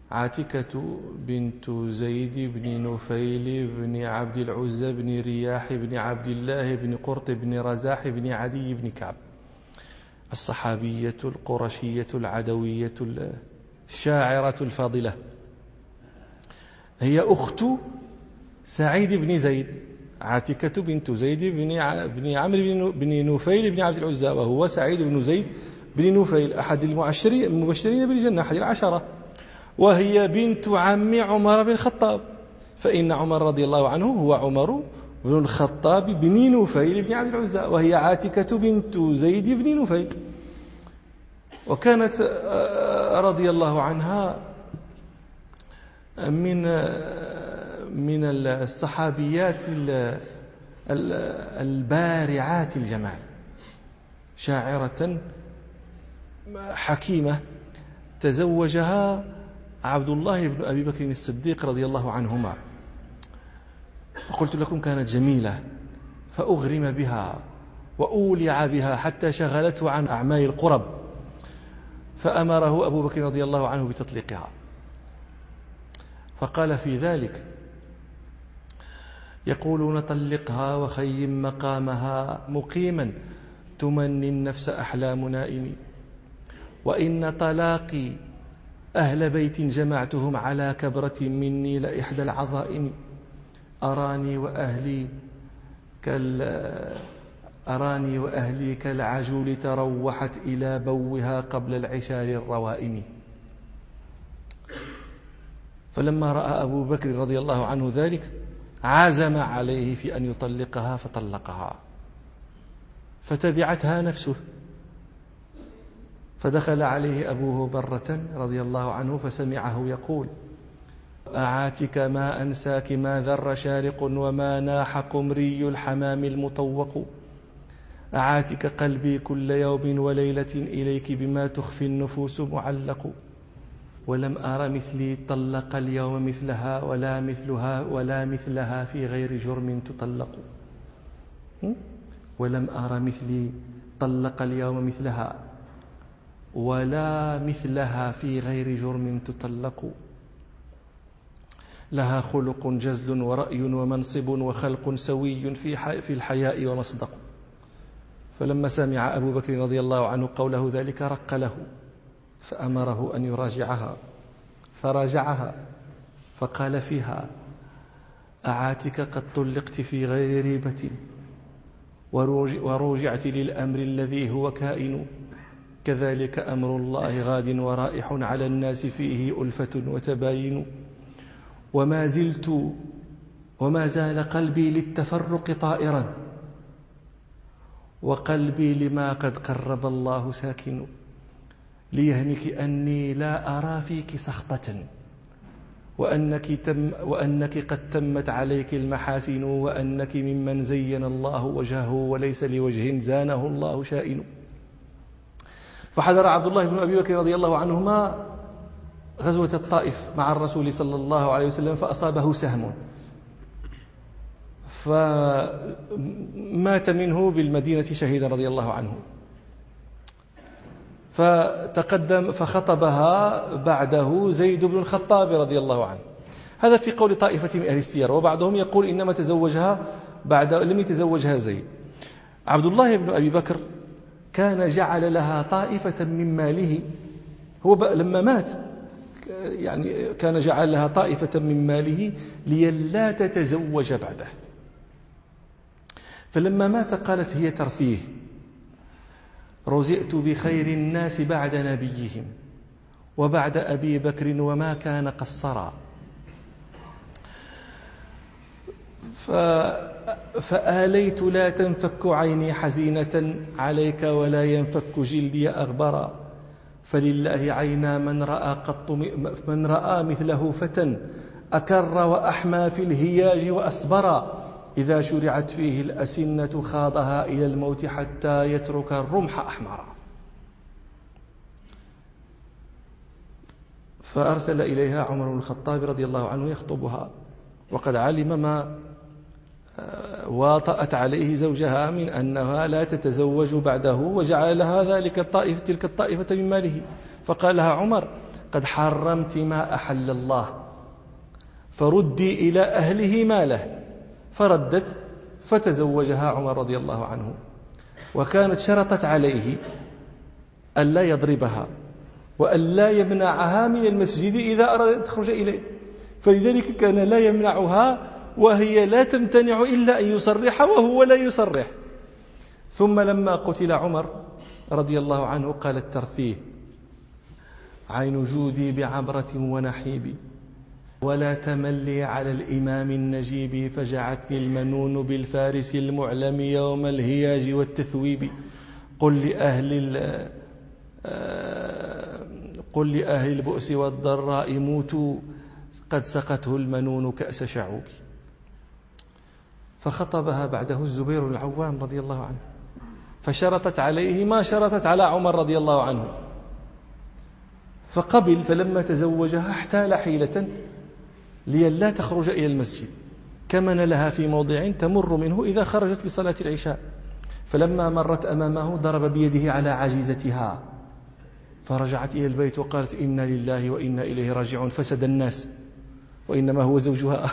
عاتكة بنت زيد بن نفيل بن عبد العزى بن رياح بن عبد الله بن قرط بن رزاح بن عدي بن كعب، الصحابية القرشية العدوية الشاعرة الفاضلة، هي أخت سعيد بن زيد. عاتكة بنت زيد بن عمرو بن نفيل بن عبد العزى، وهو سعيد بن زيد بن نفيل أحد المبشرين بالجنة، أحد العشرة، وهي بنت عم عمر بن الخطاب، فإن عمر رضي الله عنه هو عمر بن الخطاب بن نفيل بن عبد العزى، وهي عاتكة بنت زيد بن نفيل. وكانت رضي الله عنها من الصحابيات البارعات الجمال، شاعرة حكيمة، تزوجها عبد الله بن أبي بكر الصديق رضي الله عنهما، وقلت لكم كانت جميلة، فأغرم بها وأولع بها حتى شغلته عن أعمال القرب، فأمره أبو بكر رضي الله عنه بتطليقها، فقال في ذلك: يقولون طلقها وخيم مقامها مقيما تمني النفس أحلام نائم، وإن طلاقي أهل بيت جمعتهم على كبرة مني لإحدى العظائم، أراني وأهلي كالعجول تروحت إلى بوها قبل العشار الروائم. فلما رأى أبو بكر رضي الله عنه ذلك عزم عليه في أن يطلقها، فطلقها، فتبعتها نفسه، فدخل عليه أبوه برة رضي الله عنه فسمعه يقول: أعاتك ما أنساك ما ذر شارق وما ناح قمري الحمام المطوق، أعاتك قلبي كل يوم وليلة إليك بما تخفي النفوس معلق، ولم أر مثلي طلق اليوم مثلها ولا مثلها في غير جرم تطلق، ولم أر مثلي طلق اليوم مثلها ولا مثلها في غير جرم تطلق، لها خلق جزل ورأي ومنصب وخلق سوي في الحياء ومصدق. فلما سمع أبو بكر رضي الله عنه قوله ذلك رق له، فأمره أن يراجعها، فراجعها، فقال فيها: أعاتك قد طلقت في غير ريبة، وروجعت للأمر الذي هو كائن، كذلك أمر الله غاد ورائح على الناس فيه ألفة وتباين، وما زال قلبي للتفرق طائرا، وقلبي لما قد قرب الله ساكن، ليهنك أني لا أرى فيك سخطة، وأنك قد تمت عليك المحاسن، وأنك ممن زين الله وجهه وليس لوجه زانه الله شائن. فحضر عبد الله بن أبي بكر رضي الله عنهما غزوة الطائف مع الرسول صلى الله عليه وسلم، فأصابه سهم، فمات منه بالمدينة شهيدا رضي الله عنه، فتقدم فخطبها بعده زيد بن الخطاب رضي الله عنه. هذا في قول طائفة من أهل السير، وبعضهم يقول إنما تزوجها لم يتزوجها زيد. عبد الله بن أبي بكر كان جعل لها طائفة من ماله، هو لما مات يعني كان جعل لها طائفة من ماله لئلا تتزوج بعده، فلما مات قالت هي ترثيه: رزقت بخير الناس بعد نبيهم وبعد أبي بكر وما كان قصرا، فآليت لا تنفك عيني حزينة عليك ولا ينفك جلدي أغبرا، فلله عينا من رأى مثله فتى أكر وأحمى في الهياج وأصبرا، إذا شرعت فيه الأسنة خاضها إلى الموت حتى يترك الرمح أحمرا. فأرسل إليها عمر بن الخطاب رضي الله عنه يخطبها، وقد علم ما واطأت عليه زوجها من أنها لا تتزوج بعده، وجعل لها تلك الطائفة من ماله. فقال لها عمر: قد حرمت ما أحل الله، فردي إلى أهله ماله. فردت فتزوجها عمر رضي الله عنه، وكانت شرطت عليه ألا يضربها وألا يمنعها من المسجد إذا أراد أن تخرج إليه، فلذلك كان لا يمنعها وهي لا تمتنع إلا أن يصرح وهو لا يصرح. ثم لما قتل عمر رضي الله عنه قالت ترثيه: عين جودي بعبرة ونحيب، ولا تملي على الإمام النجيب، فجعتني المنون بالفارس المعلم يوم الهياج والتثويب. قل لأهل البؤس والضراء موتوا، قد سقته المنون كأس شعوب. فخطبها بعده الزبير بن العوام رضي الله عنه، فشرطت عليه ما شرطت على عمر رضي الله عنه، فقبل. فلما تزوجها احتال حيلة لئلا تخرج إلى المسجد، كمن لها في موضع تمر منه إذا خرجت لصلاة العشاء. فلما مرت أمامه ضرب بيده على عجيزتها، فرجعت إلى البيت وقالت: إنا لله وإنا إليه راجعون. فسد الناس وإنما هو زوجها.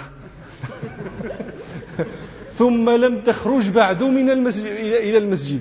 ثم لم تخرج بعد من المسجد إلى المسجد.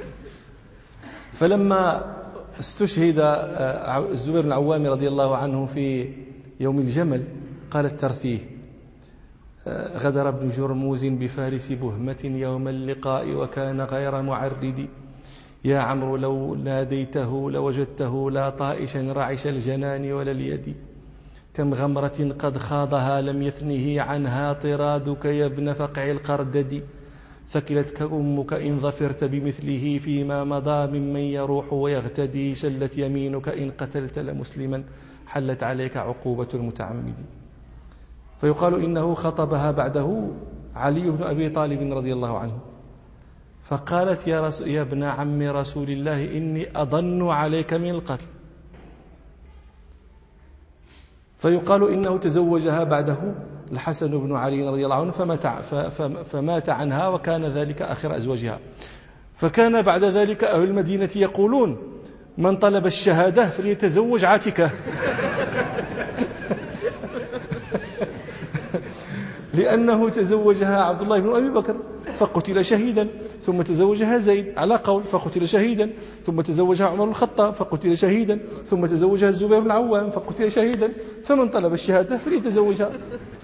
فلما استشهد الزبير بن العوام رضي الله عنه في يوم الجمل قالت ترثيه: غدر ابن جرموز بفارس بهمة يوم اللقاء وكان غير معرد، يا عمرو لو ناديته لوجدته لا طائشا رعش الجنان ولا اليد، كم غمرة قد خاضها لم يثنه عنها طرادك يا ابن فقع القردد، ثكلتك أمك إن ظفرت بمثله فيما مضى ممن يروح ويغتدي، شلت يمينك إن قتلت لمسلما حلت عليك عقوبة المتعمد. فيقال إنه خطبها بعده علي بن أبي طالب رضي الله عنه، فقالت: يا ابن عم رسول الله إني أظن عليك من القتل. فيقال إنه تزوجها بعده الحسن بن علي رضي الله عنه فمات عنها، وكان ذلك آخر أزواجها. فكان بعد ذلك أهل المدينة يقولون: من طلب الشهادة فليتزوج عاتكة. لأنه تزوجها عبد الله بن أبي بكر فقتل شهيدا، ثم تزوجها زيد على قول فقتل شهيدا، ثم تزوجها عمر بن الخطاب فقتل شهيدا، ثم تزوجها الزبير بن العوام فقتل شهيدا، فمن طلب الشهادة فليتزوجها.